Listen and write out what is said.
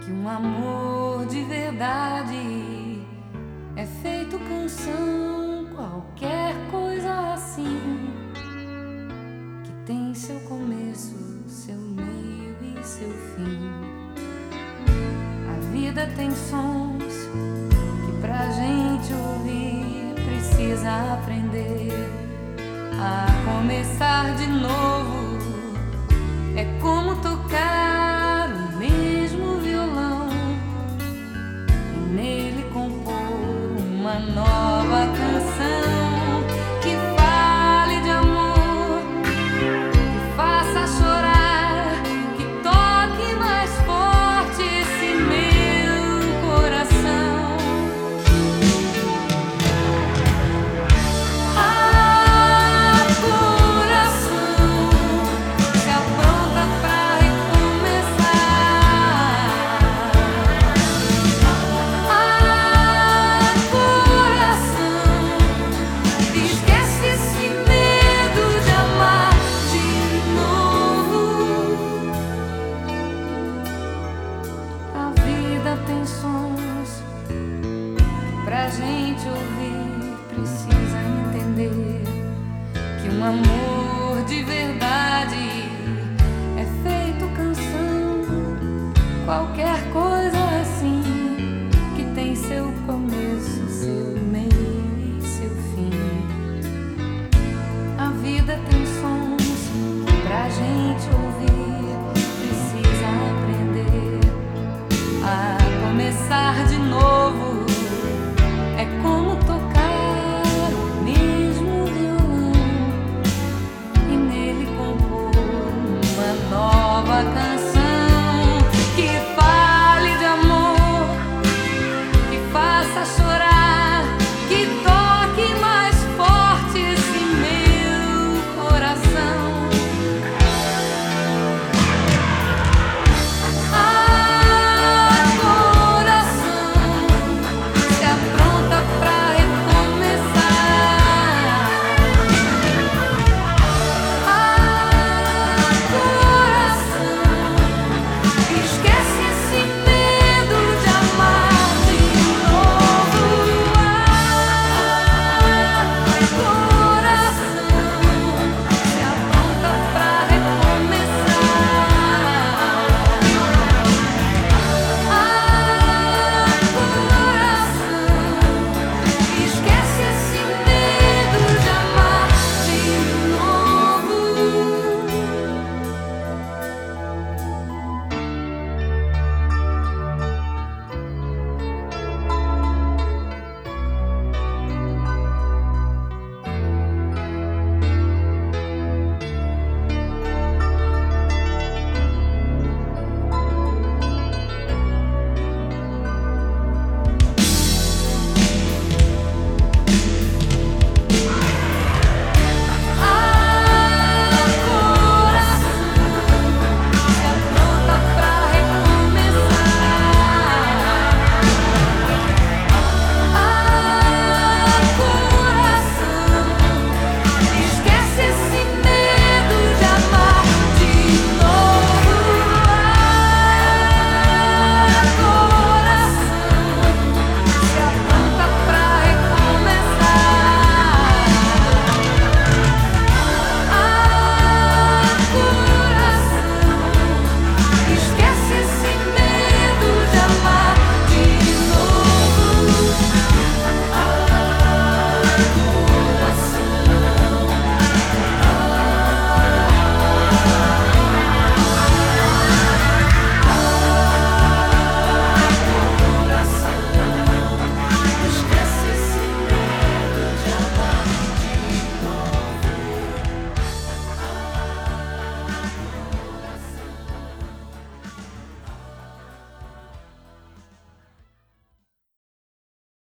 que um amor de verdade é feito canção, qualquer coisa assim, que tem seu começo, seu meio e seu fim. A vida tem sons que pra gente ouvir precisa aprender a começar de novo. É como tocar o mesmo violão e nele compor uma nova canção que fale de amor, que faça chorar, que toque mais forte esse meu coração. Tem sons pra gente ouvir, precisa entender que um amor de verdade é feito canção, qualquer coisa assim, que tem seu começo, seu meio e seu fim. A vida tem sons pra gente ouvir, precisa aprender a começar de novo.